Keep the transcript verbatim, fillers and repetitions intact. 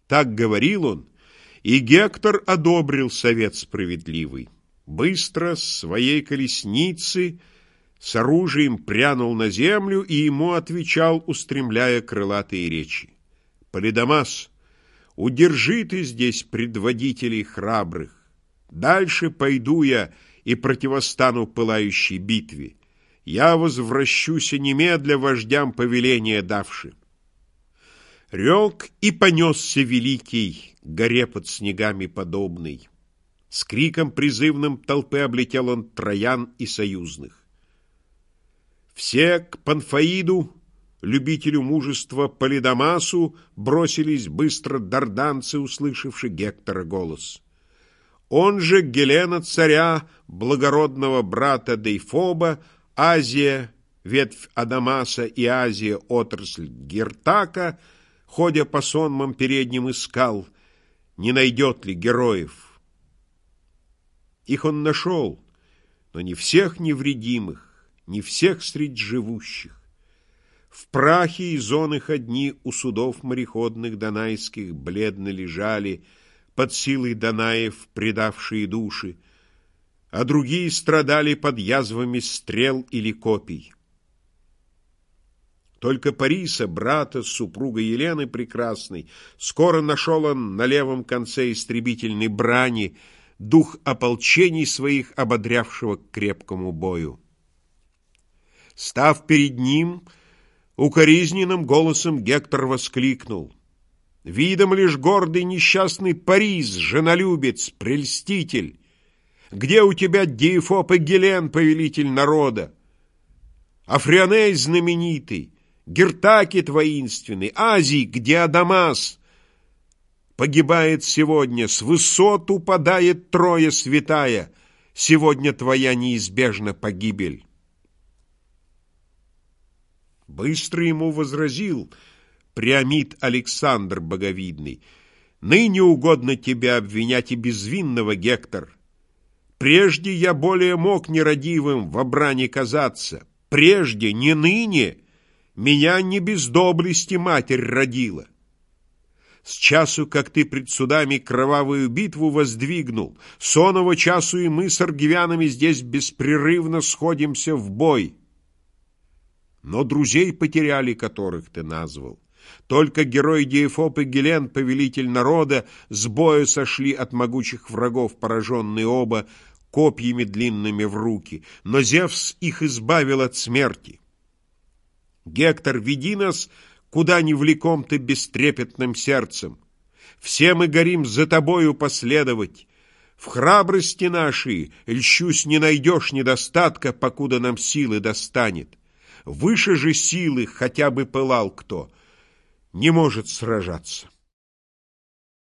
Так говорил он, и Гектор одобрил совет справедливый. Быстро с своей колесницы с оружием прянул на землю и ему отвечал, устремляя крылатые речи. «Полидамас, удержи ты здесь предводителей храбрых. Дальше пойду я и противостану пылающей битве. Я возвращусь немедля вождям повеление давши». Рек и понесся великий, к горе под снегами подобный. С криком призывным толпы облетел он троян и союзных. Все к Панфаиду, любителю мужества Полидамасу, бросились быстро дарданцы, услышавши Гектора голос. Он же Гелена царя, благородного брата Дейфоба, Азия, ветвь Адамаса, и Азия, отрасль Гертака, ходя по сонмам передним, искал, не найдет ли героев. Их он нашел, но не всех невредимых, не всех средь живущих. В прахе и зон их одни у судов мореходных донайских бледно лежали, под силой Данаев предавшие души, а другие страдали под язвами стрел или копий. Только Париса, брата, супруга Елены прекрасной, скоро нашел он на левом конце истребительной брани, дух ополчений своих, ободрявшего к крепкому бою. Став перед ним, укоризненным голосом Гектор воскликнул: «Видом лишь гордый несчастный Парис, женолюбец, прельститель! Где у тебя Дейфоб и Гелен, повелитель народа? Африоней знаменитый, Гертакит воинственный, Азий, где Адамас? Погибает сегодня, с высот упадает Троя святая, сегодня твоя неизбежна погибель». Быстро ему возразил Приамид Александр боговидный: «Ныне угодно тебя обвинять и безвинного, Гектор. Прежде я более мог нерадивым во брани казаться. Прежде, не ныне, меня не без доблести матерь родила. С часу, как ты пред судами кровавую битву воздвигнул, с оного часу и мы с аргивянами здесь беспрерывно сходимся в бой. Но друзей потеряли, которых ты назвал. Только герой Дейфоб и Гелен, повелитель народа, с боя сошли от могучих врагов, пораженные оба копьями длинными в руки, но Зевс их избавил от смерти. Гектор, веди нас, куда ни влеком ты бестрепетным сердцем. Все мы горим за тобою последовать. В храбрости нашей, льщусь, не найдешь недостатка, покуда нам силы достанет. Выше же силы, хотя бы пылал кто, не может сражаться.